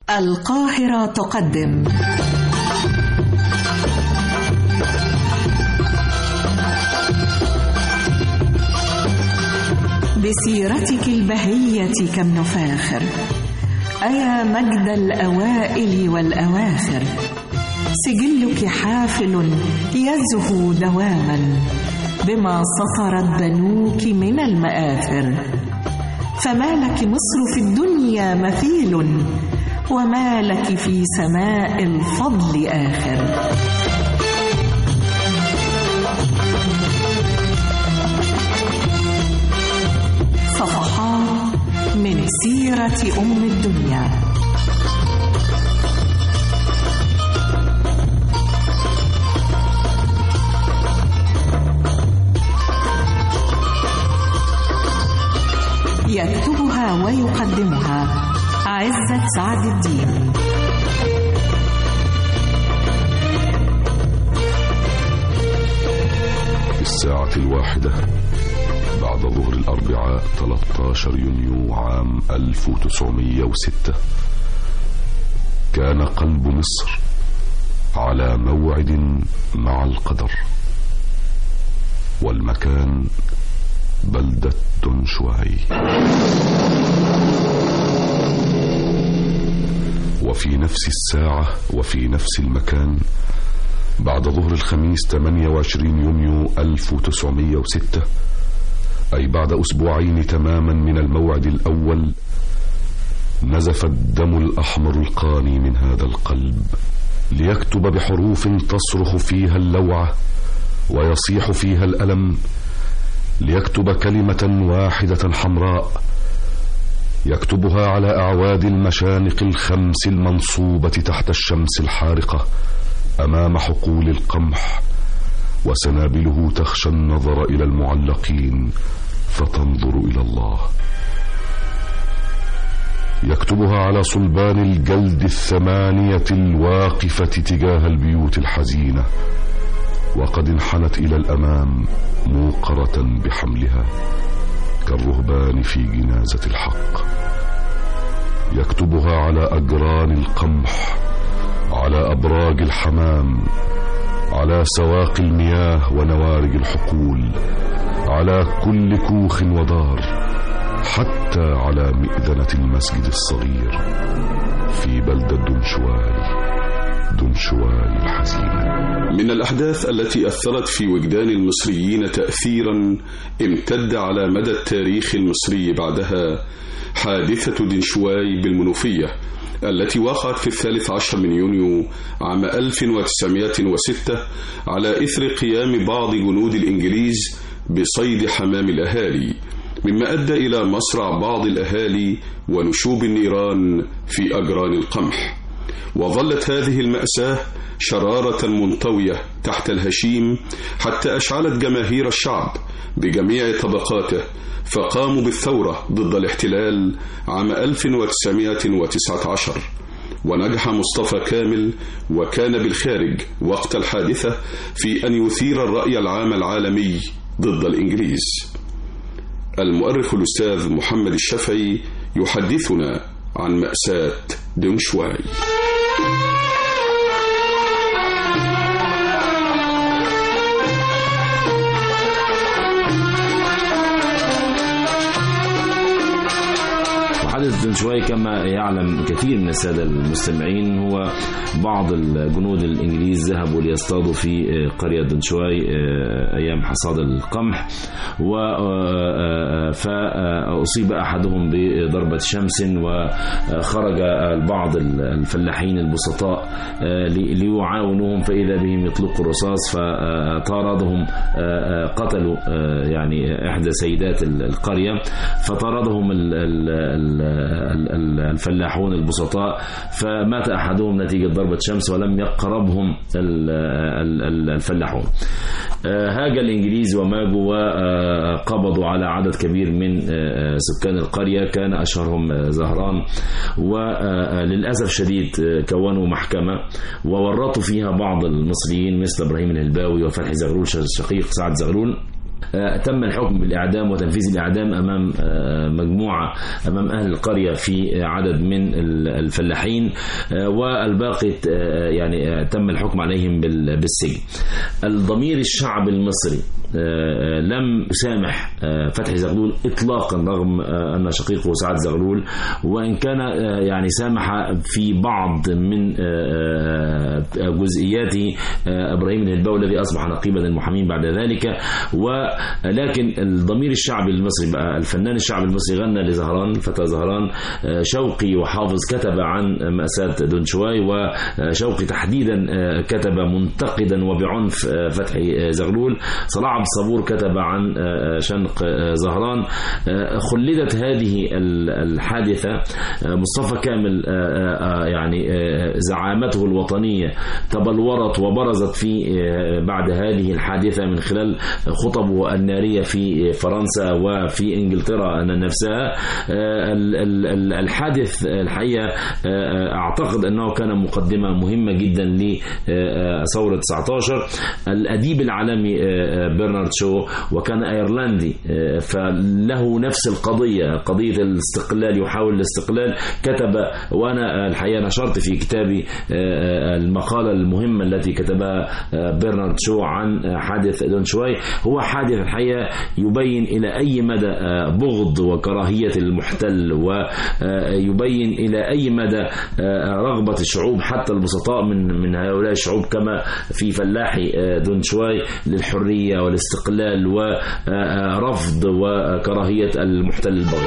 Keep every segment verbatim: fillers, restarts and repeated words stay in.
القاهرة تقدم بسيرتك البهية كم نفاخر، أيا مجد الأوائل والأواخر، سجلك حافل يزهو دواما بما صفرت بنوك من المآثر، فما لك مصر في الدنيا مثيل، وما لك في سماء الفضل آخر. صفحات من سيرة أم الدنيا. يكتبها ويقدمها عزت سعد الدين. في الساعة الواحدة بعد ظهر الأربعاء ثلاثة عشر يونيو عام ألف وتسعمائة وستة، كان قلب مصر على موعد مع القدر، والمكان بلدة دنشواي. وفي نفس الساعة وفي نفس المكان بعد ظهر الخميس ثمانية وعشرين يونيو ألف وتسعمائة وستة، أي بعد أسبوعين تماما من الموعد الأول، نزف الدم الأحمر القاني من هذا القلب ليكتب بحروف تصرخ فيها اللوعة ويصيح فيها الألم، ليكتب كلمة واحدة حمراء يكتبها على أعواد المشانق الخمس المنصوبة تحت الشمس الحارقة أمام حقول القمح، وسنابله تخشى النظر إلى المعلقين فتنظر إلى الله. يكتبها على صلبان الجلد الثمانية الواقفة تجاه البيوت الحزينة، وقد انحنت إلى الأمام موقرة بحملها كالرهبان في جنازة الحق. يكتبها على أجران القمح، على أبراج الحمام، على سواق المياه ونوارج الحقول، على كل كوخ ودار، حتى على مئذنة المسجد الصغير في بلدة دنشواي، دنشواي الحزينة. من الأحداث التي أثرت في وجدان المصريين تأثيرا امتد على مدى التاريخ المصري بعدها حادثة دنشواي بالمنوفية، التي وقعت في الثالث عشر من يونيو عام ألف وتسعمائة وستة على إثر قيام بعض جنود الإنجليز بصيد حمام الأهالي، مما أدى إلى مصرع بعض الأهالي ونشوب النيران في أجران القمح. وظلت هذه المأساة شرارة منطوية تحت الهشيم حتى أشعلت جماهير الشعب بجميع طبقاته، فقاموا بالثورة ضد الاحتلال عام ألف وتسعمائة وتسعة عشر. ونجح مصطفى كامل وكان بالخارج وقت الحادثة في أن يثير الرأي العام العالمي ضد الإنجليز. المؤرخ الأستاذ محمد الشافعي يحدثنا عن مأساة دنشواي. حادث دنشواي كما يعلم كثير من السادة المستمعين هو بعض الجنود الإنجليز ذهبوا ليصطادوا في قرية دنشواي أيام حصاد القمح، فأصيب أحدهم بضربة شمس، وخرج بعض الفلاحين البسطاء ليعاونوهم، فإذا بهم يطلقوا الرصاص، فطاردهم، قتلوا يعني إحدى سيدات القرية، فطاردهم الفلاحون البسطاء، فمات أحدهم نتيجة ضربة شمس ولم يقربهم الفلاحون. هاج الإنجليز وماجوا وقبضوا على عدد كبير من سكان القرية، كان أشهرهم زهران، وللأسف شديد كونوا محكمة وورطوا فيها بعض المصريين مثل إبراهيم الهلباوي وفتحي زغلول شقيق سعد زغلول، تم الحكم بالإعدام وتنفيذ الإعدام أمام مجموعة أمام أهل القرية في عدد من الفلاحين، والباقي يعني تم الحكم عليهم بالسجن. الضمير الشعب المصري لم يسامح فتحي زغلول إطلاقا رغم أن شقيقه سعد زغلول، وإن كان يعني سامح في بعض من جزئياته إبراهيم الهلباوي الذي أصبح نقيبا للمحامين بعد ذلك. ولكن الضمير الشعبي المصري بقى، الفنان الشعبي المصري غنى لزهران فتى زهران، شوقي وحافظ كتب عن مأساة دونشواي، وشوقي تحديدا كتب منتقدا وبعنف فتحي زغلول، صلاح عبد الصبور كتب عن شنق زهران. خلدت هذه الحادثة، مصطفى كامل يعني زعامته الوطنية تبلورت وبرزت في بعد هذه الحادثة من خلال خطبه النارية في فرنسا وفي إنجلترا نفسها. الحادث الحقيقة أعتقد أنه كان مقدمة مهمة جدا لثورة تسعة عشر. الأديب العالمي برنارد شو وكان أيرلندي، فله نفس القضية، قضية الاستقلال، يحاول الاستقلال. كتب، وأنا الحقيقة نشرت في كتابي المقالة المهمة التي كتبها برنارد شو عن حادث دونشواي. هو حادث الحقيقة يبين إلى أي مدى بغض وكراهية المحتل، ويبين إلى أي مدى رغبة الشعوب حتى البسطاء من من هؤلاء الشعوب كما في فلاحي دونشواي للحرية والاستقلال ورفض وكراهية المحتل البغي.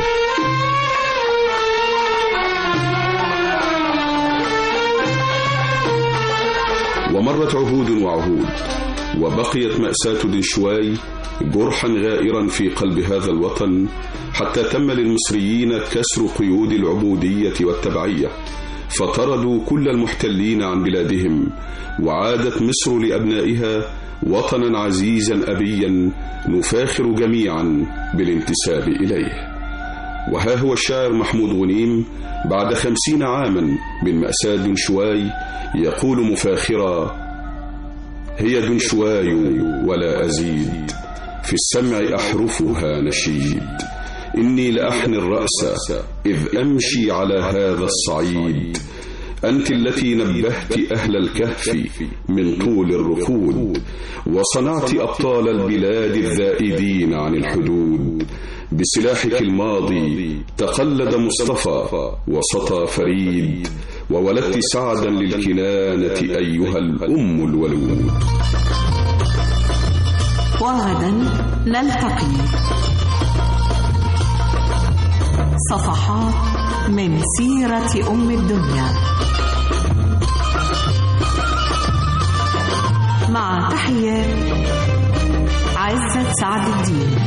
ومرت عهود وعهود، وبقيت مأساة دونشواي جرحا غائرا في قلب هذا الوطن، حتى تم للمصريين كسر قيود العبودية والتبعية، فطردوا كل المحتلين عن بلادهم، وعادت مصر لأبنائها وطنا عزيزا أبيا نفاخر جميعا بالانتساب إليه. وها هو الشاعر محمود غنيم بعد خمسين عاما من مأساة دونشواي يقول مفاخرا: هي دونشواي ولا أزيد، في السمع أحرفها نشيد، إني لأحني الرأس إذ أمشي على هذا الصعيد، أنت التي نبهت أهل الكهف من طول الركود، وصنعت أبطال البلاد الذائدين عن الحدود، بسلاحك الماضي تقلد مصطفى وسطى فريد، وولدت سعدا للكنانة أيها الأم الولود. وغدا نلتقي صفحات من سيرة أم الدنيا، مع تحيات عزت سعد الدين.